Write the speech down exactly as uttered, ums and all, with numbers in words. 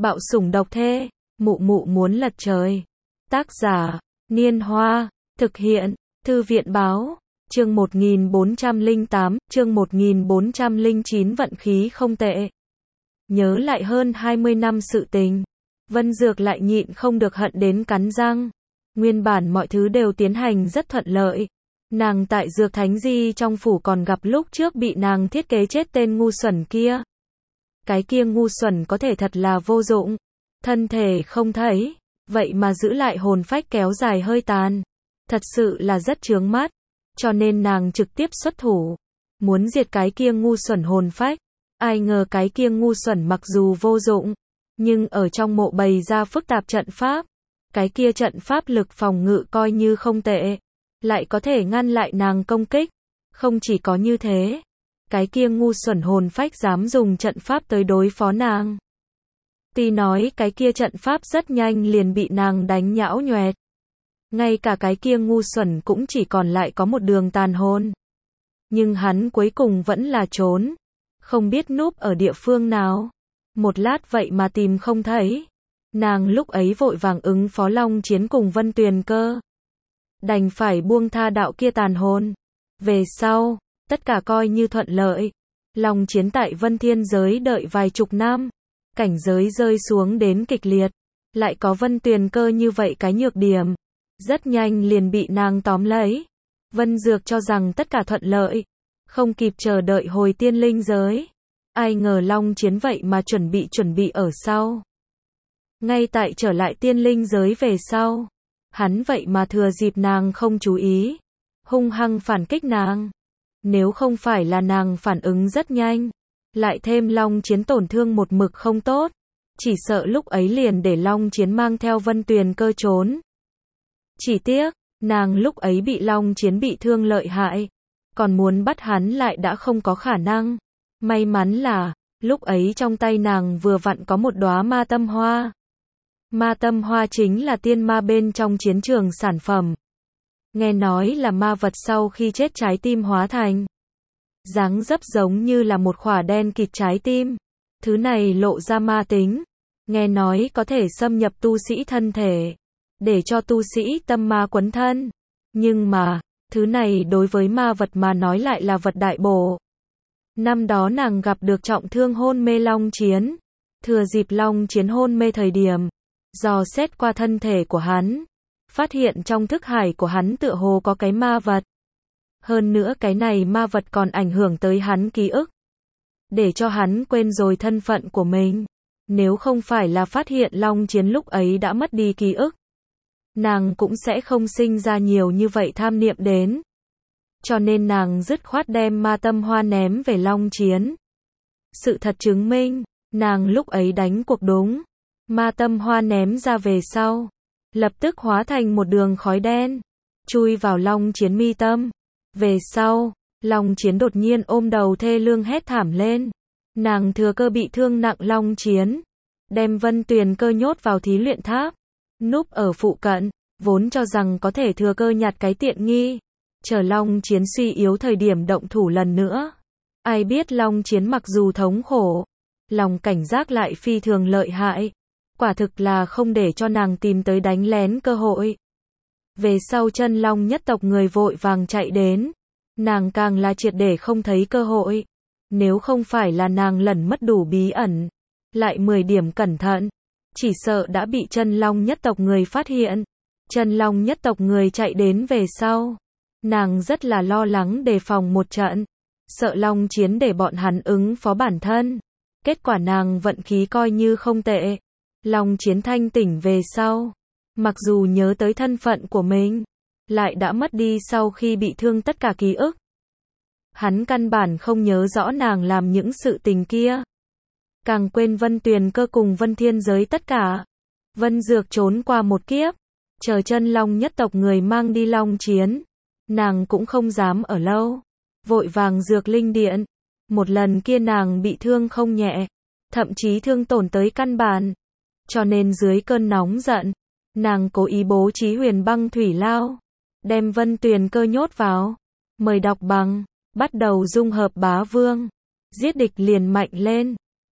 Bạo sủng độc thê, mụ mụ muốn lật trời. Tác giả, Niên Hoa, thực hiện, Thư viện Báo, chương một nghìn bốn trăm lẻ tám, chương một nghìn bốn trăm lẻ chín vận khí không tệ. Nhớ lại hơn hai mươi năm sự tình, Vân Dược lại nhịn không được hận đến cắn răng. Nguyên bản mọi thứ đều tiến hành rất thuận lợi. Nàng tại Dược Thánh Di trong phủ còn gặp lúc trước bị nàng thiết kế chết tên ngu xuẩn kia. Cái kia ngu xuẩn có thể thật là vô dụng. Thân thể không thấy, vậy mà giữ lại hồn phách kéo dài hơi tàn. Thật sự là rất chướng mắt. Cho nên nàng trực tiếp xuất thủ. Muốn diệt cái kia ngu xuẩn hồn phách. Ai ngờ cái kia ngu xuẩn mặc dù vô dụng, nhưng ở trong mộ bày ra phức tạp trận pháp. Cái kia trận pháp lực phòng ngự coi như không tệ. Lại có thể ngăn lại nàng công kích. Không chỉ có như thế. Cái kia ngu xuẩn hồn phách dám dùng trận pháp tới đối phó nàng. Tuy nói cái kia trận pháp rất nhanh liền bị nàng đánh nhão nhoẹt. Ngay cả cái kia ngu xuẩn cũng chỉ còn lại có một đường tàn hồn. Nhưng hắn cuối cùng vẫn là trốn. Không biết núp ở địa phương nào. Một lát vậy mà tìm không thấy. Nàng lúc ấy vội vàng ứng phó Long Chiến cùng Vân Tuyền Cơ. Đành phải buông tha đạo kia tàn hồn. Về sau, tất cả coi như thuận lợi. Long Chiến tại Vân Thiên giới đợi vài chục năm. Cảnh giới rơi xuống đến kịch liệt. Lại có Vân Tuyền Cơ như vậy cái nhược điểm. Rất nhanh liền bị nàng tóm lấy. Vân Dược cho rằng tất cả thuận lợi. Không kịp chờ đợi hồi tiên linh giới. Ai ngờ Long Chiến vậy mà chuẩn bị chuẩn bị ở sau. Ngay tại trở lại tiên linh giới về sau. Hắn vậy mà thừa dịp nàng không chú ý. Hung hăng phản kích nàng. Nếu không phải là nàng phản ứng rất nhanh. Lại thêm Long Chiến tổn thương một mực không tốt. Chỉ sợ lúc ấy liền để Long Chiến mang theo Vân Tuyền Cơ trốn. Chỉ tiếc, nàng lúc ấy bị Long Chiến bị thương lợi hại. Còn muốn bắt hắn lại đã không có khả năng. May mắn là, lúc ấy trong tay nàng vừa vặn có một đóa ma tâm hoa. Ma tâm hoa chính là tiên ma bên trong chiến trường sản phẩm. Nghe nói là ma vật sau khi chết trái tim hóa thành. Dáng dấp giống như là một khỏa đen kịt trái tim. Thứ này lộ ra ma tính. Nghe nói có thể xâm nhập tu sĩ thân thể. Để cho tu sĩ tâm ma quấn thân. Nhưng mà, thứ này đối với ma vật mà nói lại là vật đại bổ. Năm đó nàng gặp được trọng thương hôn mê Long Chiến. Thừa dịp Long Chiến hôn mê thời điểm. Dò xét qua thân thể của hắn. Phát hiện trong thức hải của hắn tựa hồ có cái ma vật. Hơn nữa cái này ma vật còn ảnh hưởng tới hắn ký ức. Để cho hắn quên rồi thân phận của mình. Nếu không phải là phát hiện Long Chiến lúc ấy đã mất đi ký ức. Nàng cũng sẽ không sinh ra nhiều như vậy tham niệm đến. Cho nên nàng dứt khoát đem ma tâm hoa ném về Long Chiến. Sự thật chứng minh, nàng lúc ấy đánh cuộc đúng. Ma tâm hoa ném ra về sau. Lập tức hóa thành một đường khói đen. Chui vào Long Chiến mi tâm. Về sau, Long Chiến đột nhiên ôm đầu thê lương hét thảm lên. Nàng thừa cơ bị thương nặng Long Chiến. Đem Vân Tuyền Cơ nhốt vào thí luyện tháp. Núp ở phụ cận. Vốn cho rằng có thể thừa cơ nhặt cái tiện nghi. Chờ Long Chiến suy yếu thời điểm động thủ lần nữa. Ai biết Long Chiến mặc dù thống khổ. Lòng cảnh giác lại phi thường lợi hại. Quả thực là không để cho nàng tìm tới đánh lén cơ hội. Về sau chân long nhất tộc người vội vàng chạy đến. Nàng càng là triệt để không thấy cơ hội. Nếu không phải là nàng lẩn mất đủ bí ẩn. Lại mười điểm cẩn thận. Chỉ sợ đã bị chân long nhất tộc người phát hiện. Chân long nhất tộc người chạy đến về sau. Nàng rất là lo lắng đề phòng một trận. Sợ Long Chiến để bọn hắn ứng phó bản thân. Kết quả nàng vận khí coi như không tệ. Long Chiến thanh tỉnh về sau. Mặc dù nhớ tới thân phận của mình. Lại đã mất đi sau khi bị thương tất cả ký ức. Hắn căn bản không nhớ rõ nàng làm những sự tình kia. Càng quên Vân Tuyền Cơ cùng Vân Thiên giới tất cả. Vân Dược trốn qua một kiếp. Chờ chân long nhất tộc người mang đi Long Chiến. Nàng cũng không dám ở lâu. Vội vàng dược linh điện. Một lần kia nàng bị thương không nhẹ. Thậm chí thương tổn tới căn bản. Cho nên dưới cơn nóng giận. Nàng cố ý bố trí huyền băng thủy lao. Đem Vân Tuyền Cơ nhốt vào. Mời đọc bằng. Bắt đầu dung hợp bá vương. Giết địch liền mạnh lên.